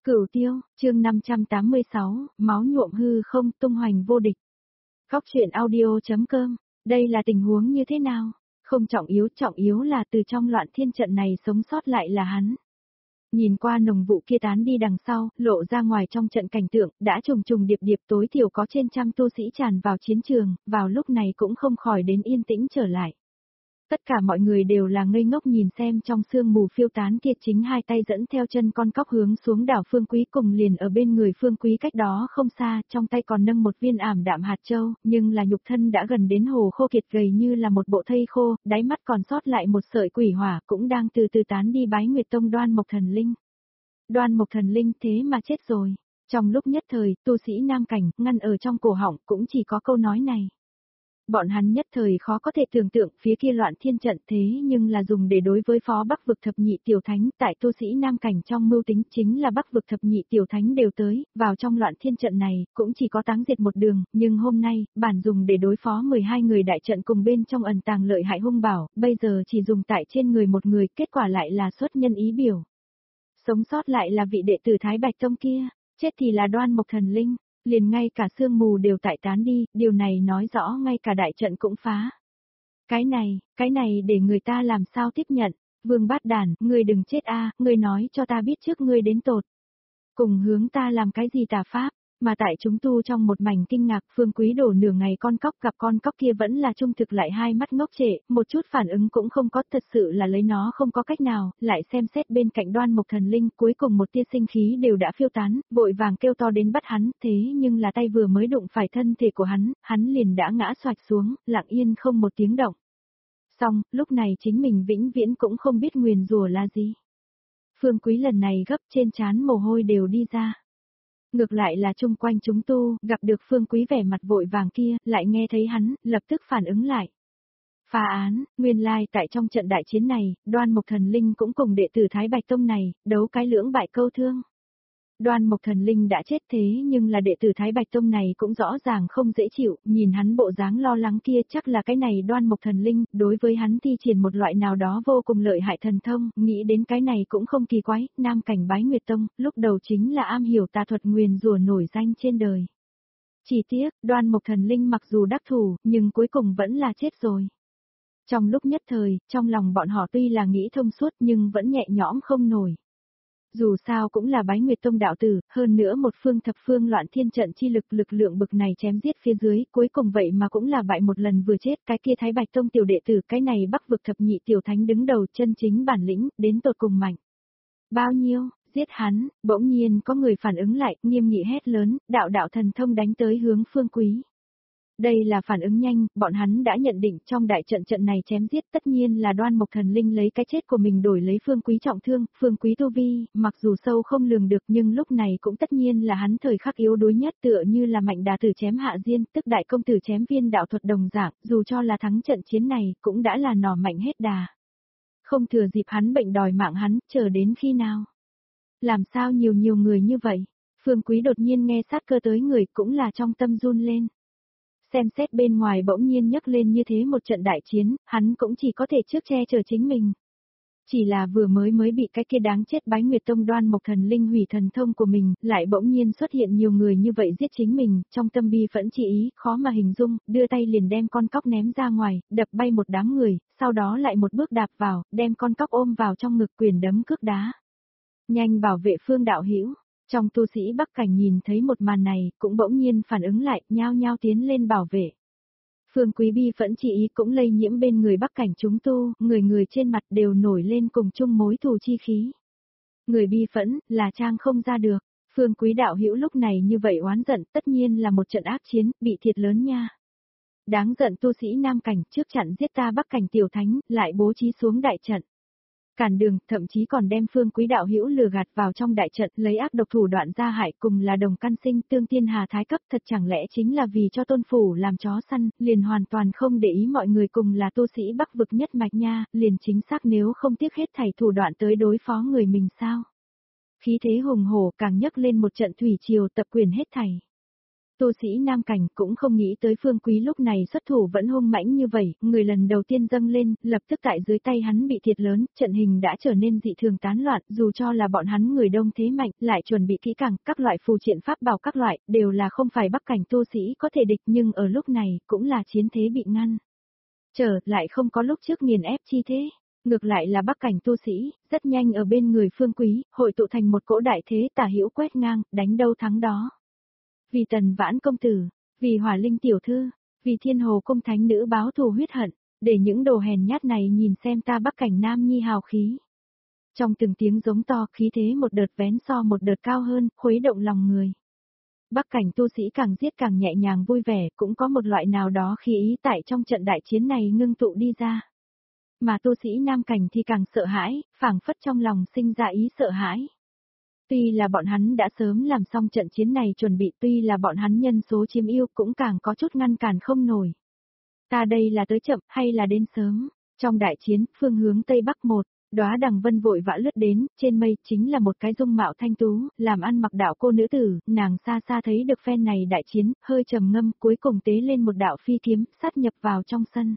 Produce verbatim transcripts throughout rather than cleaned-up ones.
Cửu Tiêu, chương năm trăm tám mươi sáu, máu nhuộm hư không, tung hoành vô địch. Góc truyện audio.com, đây là tình huống như thế nào? Không trọng yếu, trọng yếu là từ trong loạn thiên trận này sống sót lại là hắn. Nhìn qua nồng vụ kia tán đi đằng sau, lộ ra ngoài trong trận cảnh tượng, đã trùng trùng điệp điệp tối thiểu có trên trăm tu sĩ tràn vào chiến trường, vào lúc này cũng không khỏi đến yên tĩnh trở lại. Tất cả mọi người đều là ngây ngốc nhìn xem trong sương mù phiêu tán kia chính hai tay dẫn theo chân con cóc hướng xuống đảo Phương Quý cùng liền ở bên người Phương Quý cách đó không xa, trong tay còn nâng một viên ảm đạm hạt châu, nhưng là nhục thân đã gần đến hồ khô kiệt gầy như là một bộ thây khô, đáy mắt còn sót lại một sợi quỷ hỏa cũng đang từ từ tán đi Bái Nguyệt Tông Đoan Mộc Thần Linh. Đoan Mộc Thần Linh thế mà chết rồi. Trong lúc nhất thời, tu sĩ Nam Cảnh ngăn ở trong cổ họng cũng chỉ có câu nói này. Bọn hắn nhất thời khó có thể tưởng tượng phía kia loạn thiên trận thế nhưng là dùng để đối với phó Bắc vực thập nhị tiểu thánh, tại tu sĩ Nam Cảnh trong mưu tính chính là Bắc vực thập nhị tiểu thánh đều tới, vào trong loạn thiên trận này, cũng chỉ có táng diệt một đường, nhưng hôm nay, bản dùng để đối phó mười hai người đại trận cùng bên trong ẩn tàng lợi hại hung bảo, bây giờ chỉ dùng tại trên người một người, kết quả lại là xuất nhân ý biểu. Sống sót lại là vị đệ tử Thái Bạch Tông kia, chết thì là Đoan Mộc Thần Linh. Liền ngay cả sương mù đều tại tán đi, điều này nói rõ ngay cả đại trận cũng phá. Cái này, cái này để người ta làm sao tiếp nhận, Vương Bát Đản, ngươi đừng chết a, ngươi nói cho ta biết trước ngươi đến tột. Cùng hướng ta làm cái gì tà pháp, mà tại chúng tu trong một mảnh kinh ngạc Phương Quý đổ nửa ngày con cóc gặp con cóc kia vẫn là trung thực lại hai mắt ngốc trệ, một chút phản ứng cũng không có, thật sự là lấy nó không có cách nào, lại xem xét bên cạnh Đoan Mộc Thần Linh cuối cùng một tia sinh khí đều đã phiêu tán, vội vàng kêu to đến bắt hắn, thế nhưng là tay vừa mới đụng phải thân thể của hắn, hắn liền đã ngã xoạch xuống, lặng yên không một tiếng động. Xong, lúc này chính mình vĩnh viễn cũng không biết nguyền rủa là gì. Phương Quý lần này gấp trên trán mồ hôi đều đi ra. Ngược lại là chung quanh chúng tu, gặp được Phương Quý vẻ mặt vội vàng kia, lại nghe thấy hắn, lập tức phản ứng lại. Phá án, nguyên lai tại trong trận đại chiến này, Đoan Mộc Thần Linh cũng cùng đệ tử Thái Bạch Tông này, đấu cái lưỡng bại câu thương. Đoan Mộc Thần Linh đã chết thế nhưng là đệ tử Thái Bạch Tông này cũng rõ ràng không dễ chịu, nhìn hắn bộ dáng lo lắng kia chắc là cái này Đoan Mộc Thần Linh, đối với hắn thi triển một loại nào đó vô cùng lợi hại thần thông, nghĩ đến cái này cũng không kỳ quái, Nam Cảnh Bái Nguyệt Tông, lúc đầu chính là am hiểu tà thuật nguyền rủa nổi danh trên đời. Chỉ tiếc, Đoan Mộc Thần Linh mặc dù đắc thủ, nhưng cuối cùng vẫn là chết rồi. Trong lúc nhất thời, trong lòng bọn họ tuy là nghĩ thông suốt nhưng vẫn nhẹ nhõm không nổi. Dù sao cũng là Bái Nguyệt Tông đạo tử, hơn nữa một phương thập phương loạn thiên trận chi lực lực lượng bực này chém giết phía dưới, cuối cùng vậy mà cũng là bại một lần vừa chết, cái kia Thái Bạch Tông tiểu đệ tử, cái này Bắc vực thập nhị tiểu thánh đứng đầu chân chính bản lĩnh, đến tột cùng mạnh. Bao nhiêu, giết hắn, bỗng nhiên có người phản ứng lại, nghiêm nghị hét lớn, đạo đạo thần thông đánh tới hướng Phương Quý. Đây là phản ứng nhanh, bọn hắn đã nhận định trong đại trận trận này chém giết tất nhiên là Đoan Mộc Thần Linh lấy cái chết của mình đổi lấy Phương Quý trọng thương, Phương Quý tu vi, mặc dù sâu không lường được nhưng lúc này cũng tất nhiên là hắn thời khắc yếu đuối nhất tựa như là Mạnh Đà Tử chém Hạ Diên, tức đại công tử chém Viên đạo thuật đồng dạng, dù cho là thắng trận chiến này cũng đã là nỏ mạnh hết đà. Không thừa dịp hắn bệnh đòi mạng hắn, chờ đến khi nào? Làm sao nhiều nhiều người như vậy? Phương Quý đột nhiên nghe sát cơ tới người cũng là trong tâm run lên. Xem xét bên ngoài bỗng nhiên nhấc lên như thế một trận đại chiến, hắn cũng chỉ có thể trước che chở chính mình. Chỉ là vừa mới mới bị cái kia đáng chết Bái Nguyệt Tông Đoan Mộc Thần Linh hủy thần thông của mình, lại bỗng nhiên xuất hiện nhiều người như vậy giết chính mình, trong tâm bi phẫn chỉ ý, khó mà hình dung, đưa tay liền đem con cóc ném ra ngoài, đập bay một đám người, sau đó lại một bước đạp vào, đem con cóc ôm vào trong ngực quyền đấm cước đá. Nhanh bảo vệ Phương đạo hữu. Trong tu sĩ Bắc Cảnh nhìn thấy một màn này, cũng bỗng nhiên phản ứng lại, nhao nhao tiến lên bảo vệ. Phương Quý bi phẫn chỉ ý cũng lây nhiễm bên người Bắc Cảnh chúng tu, người người trên mặt đều nổi lên cùng chung mối thù chi khí. Người bi phẫn, là trang không ra được, Phương Quý đạo hữu lúc này như vậy oán giận, tất nhiên là một trận ác chiến, bị thiệt lớn nha. Đáng giận tu sĩ Nam Cảnh trước chặn giết ta Bắc Cảnh tiểu thánh, lại bố trí xuống đại trận. Cản đường, thậm chí còn đem Phương Quý đạo hữu lừa gạt vào trong đại trận, lấy ác độc thủ đoạn ra hại cùng là đồng căn sinh tương thiên hà thái cấp, thật chẳng lẽ chính là vì cho tôn phủ làm chó săn, liền hoàn toàn không để ý mọi người cùng là tu sĩ Bắc vực nhất mạch nha, liền chính xác nếu không tiếc hết thảy thủ đoạn tới đối phó người mình sao. Khí thế hùng hổ càng nhấc lên một trận thủy triều tập quyền hết thảy. Tu sĩ Nam Cảnh cũng không nghĩ tới Phương Quý lúc này xuất thủ vẫn hung mãnh như vậy, người lần đầu tiên dâng lên, lập tức tại dưới tay hắn bị thiệt lớn, trận hình đã trở nên dị thường tán loạn, dù cho là bọn hắn người đông thế mạnh, lại chuẩn bị kỹ càng, các loại phù triện pháp bảo các loại, đều là không phải Bắc Cảnh tu sĩ có thể địch, nhưng ở lúc này, cũng là chiến thế bị ngăn. Trở lại không có lúc trước nghiền ép chi thế. Ngược lại là Bắc Cảnh tu sĩ, rất nhanh ở bên người Phương Quý, hội tụ thành một cỗ đại thế tả hữu quét ngang, đánh đâu thắng đó. Vì Tần Vãn công tử, vì Hỏa Linh tiểu thư, vì Thiên Hồ cung thánh nữ báo thù huyết hận, để những đồ hèn nhát này nhìn xem ta Bắc Cảnh nam nhi hào khí. Trong từng tiếng giống to, khí thế một đợt vén so một đợt cao hơn, khuấy động lòng người. Bắc Cảnh tu sĩ càng giết càng nhẹ nhàng vui vẻ, cũng có một loại nào đó khí ý tại trong trận đại chiến này ngưng tụ đi ra. Mà tu sĩ Nam Cảnh thì càng sợ hãi, phảng phất trong lòng sinh ra ý sợ hãi. Tuy là bọn hắn đã sớm làm xong trận chiến này chuẩn bị, tuy là bọn hắn nhân số chiếm ưu cũng càng có chút ngăn cản không nổi. Ta đây là tới chậm hay là đến sớm? Trong đại chiến, phương hướng Tây Bắc một, đóa đằng vân vội vã lướt đến, trên mây chính là một cái dung mạo thanh tú, làm ăn mặc đạo cô nữ tử, nàng xa xa thấy được phen này đại chiến, hơi trầm ngâm, cuối cùng tế lên một đạo phi kiếm, sát nhập vào trong sân.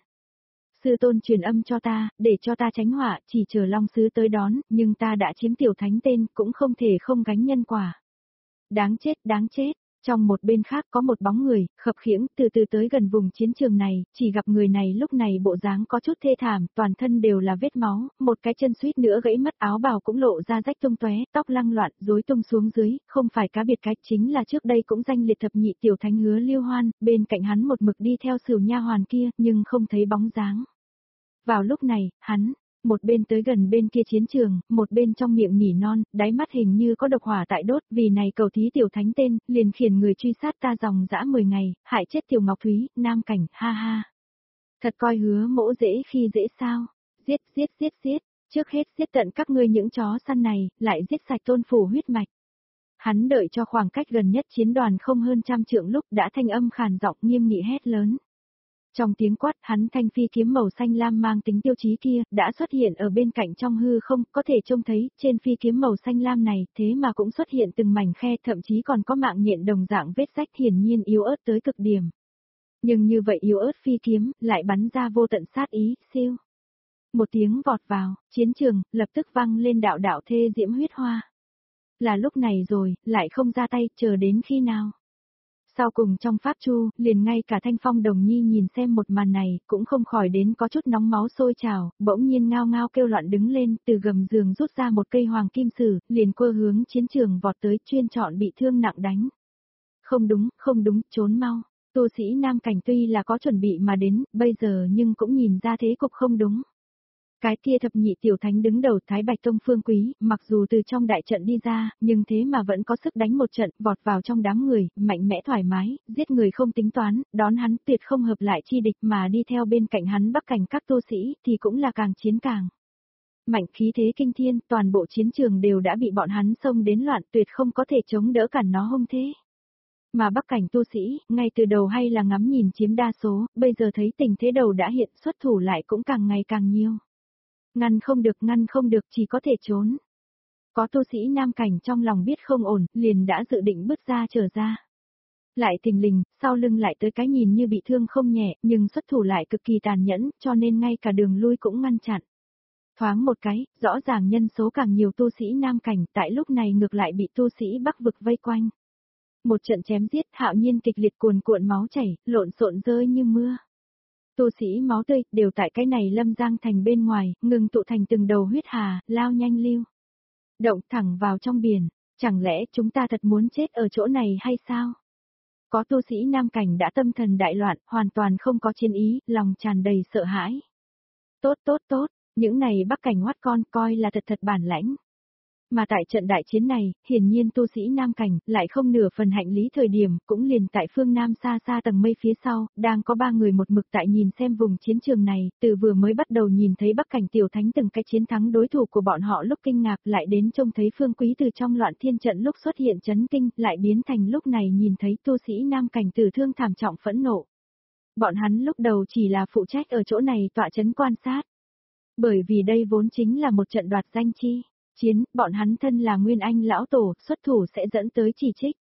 Sư tôn truyền âm cho ta, để cho ta tránh họa, chỉ chờ Long Sứ tới đón, nhưng ta đã chiếm tiểu thánh tên, cũng không thể không gánh nhân quả. Đáng chết, đáng chết. Trong một bên khác có một bóng người, khập khiễng, từ từ tới gần vùng chiến trường này, chỉ gặp người này lúc này bộ dáng có chút thê thảm, toàn thân đều là vết máu, một cái chân suýt nữa gãy mất, áo bào cũng lộ ra rách tung tóe, tóc lăng loạn, rối tung xuống dưới, không phải cá biệt cái, chính là trước đây cũng danh liệt thập nhị tiểu thánh Hứa Liêu Hoan, bên cạnh hắn một mực đi theo Sửu nha hoàn kia, nhưng không thấy bóng dáng. Vào lúc này, hắn, một bên tới gần bên kia chiến trường, một bên trong miệng nỉ non, đáy mắt hình như có độc hỏa tại đốt, vì này cầu thí tiểu thánh tên, liền khiển người truy sát ta dòng dã mười ngày, hại chết tiểu Ngọc Thúy, Nam Cảnh, ha ha. Thật coi Hứa mỗ dễ khi dễ sao, giết giết giết giết, trước hết giết tận các ngươi những chó săn này, lại giết sạch tôn phủ huyết mạch. Hắn đợi cho khoảng cách gần nhất chiến đoàn không hơn trăm trượng lúc đã thanh âm khàn giọng nghiêm nghị hét lớn. Trong tiếng quát, hắn thanh phi kiếm màu xanh lam mang tính tiêu chí kia, đã xuất hiện ở bên cạnh trong hư không, có thể trông thấy, trên phi kiếm màu xanh lam này, thế mà cũng xuất hiện từng mảnh khe, thậm chí còn có mạng nhện đồng dạng vết rách hiển nhiên yếu ớt tới cực điểm. Nhưng như vậy yếu ớt phi kiếm, lại bắn ra vô tận sát ý, siêu. Một tiếng vọt vào, chiến trường, lập tức vang lên đạo đạo thê diễm huyết hoa. Là lúc này rồi, lại không ra tay, chờ đến khi nào? Sau cùng trong pháp chu, liền ngay cả Thanh Phong Đồng Nhi nhìn xem một màn này, cũng không khỏi đến có chút nóng máu sôi trào, bỗng nhiên ngao ngao kêu loạn đứng lên, từ gầm giường rút ra một cây hoàng kim sử, liền quơ hướng chiến trường vọt tới, chuyên chọn bị thương nặng đánh. Không đúng, không đúng, trốn mau. Tu sĩ Nam Cảnh tuy là có chuẩn bị mà đến, bây giờ nhưng cũng nhìn ra thế cục không đúng. Cái kia thập nhị tiểu thánh đứng đầu Thái Bạch Tông Phương Quý, mặc dù từ trong đại trận đi ra, nhưng thế mà vẫn có sức đánh một trận, vọt vào trong đám người, mạnh mẽ thoải mái, giết người không tính toán, đón hắn tuyệt không hợp lại chi địch mà đi theo bên cạnh hắn Bắc Cảnh các tu sĩ, thì cũng là càng chiến càng. Mạnh khí thế kinh thiên, toàn bộ chiến trường đều đã bị bọn hắn xông đến loạn, tuyệt không có thể chống đỡ cản nó hung thế. Mà Bắc Cảnh tu sĩ, ngay từ đầu hay là ngắm nhìn chiếm đa số, bây giờ thấy tình thế đầu đã hiện, xuất thủ lại cũng càng ngày càng nhiều. Ngăn không được, ngăn không được, chỉ có thể trốn. Có tu sĩ Nam Cảnh trong lòng biết không ổn, liền đã dự định bước ra trở ra. Lại thình lình, sau lưng lại tới cái nhìn như bị thương không nhẹ, nhưng xuất thủ lại cực kỳ tàn nhẫn, cho nên ngay cả đường lui cũng ngăn chặn. Thoáng một cái, rõ ràng nhân số càng nhiều tu sĩ Nam Cảnh, tại lúc này ngược lại bị tu sĩ Bắc vực vây quanh. Một trận chém giết, hạo nhiên kịch liệt cuồn cuộn máu chảy, lộn xộn rơi như mưa. Tu sĩ máu tươi, đều tại cái này Lâm Giang thành bên ngoài, ngừng tụ thành từng đầu huyết hà, lao nhanh lưu. Động thẳng vào trong biển, chẳng lẽ chúng ta thật muốn chết ở chỗ này hay sao? Có tu sĩ Nam Cảnh đã tâm thần đại loạn, hoàn toàn không có chiến ý, lòng tràn đầy sợ hãi. Tốt tốt tốt, những này Bắc Cảnh hoắt con coi là thật thật bản lãnh. Mà tại trận đại chiến này, hiển nhiên tu sĩ Nam Cảnh lại không nửa phần hạnh lý thời điểm, cũng liền tại phương Nam xa xa tầng mây phía sau, đang có ba người một mực tại nhìn xem vùng chiến trường này, từ vừa mới bắt đầu nhìn thấy Bắc Cảnh tiểu thánh từng cái chiến thắng đối thủ của bọn họ lúc kinh ngạc, lại đến trông thấy Phương Quý từ trong loạn thiên trận lúc xuất hiện chấn kinh, lại biến thành lúc này nhìn thấy tu sĩ Nam Cảnh tử thương thảm trọng phẫn nộ. Bọn hắn lúc đầu chỉ là phụ trách ở chỗ này tọa chấn quan sát. Bởi vì đây vốn chính là một trận đoạt danh chi. Chiến, bọn hắn thân là Nguyên Anh lão tổ, xuất thủ sẽ dẫn tới chỉ trích.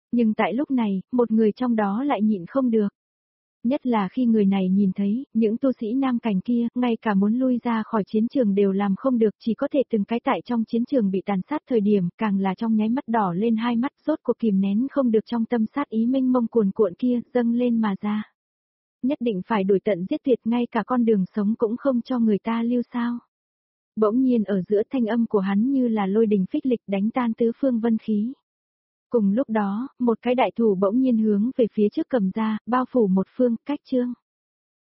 Nhưng tại lúc này, một người trong đó lại nhịn không được. Nhất là khi người này nhìn thấy, những tu sĩ nam cảnh kia, ngay cả muốn lui ra khỏi chiến trường đều làm không được, chỉ có thể từng cái tại trong chiến trường bị tàn sát thời điểm, càng là trong nháy mắt đỏ lên hai mắt, rốt cuộc kìm nén không được trong tâm sát ý mênh mông cuồn cuộn kia, dâng lên mà ra. Nhất định phải đuổi tận giết tuyệt, ngay cả con đường sống cũng không cho người ta lưu sao. Bỗng nhiên ở giữa thanh âm của hắn như là lôi đình phích lịch đánh tan tứ phương vân khí. Cùng lúc đó, một cái đại thủ bỗng nhiên hướng về phía trước cầm ra, bao phủ một phương, cách trương.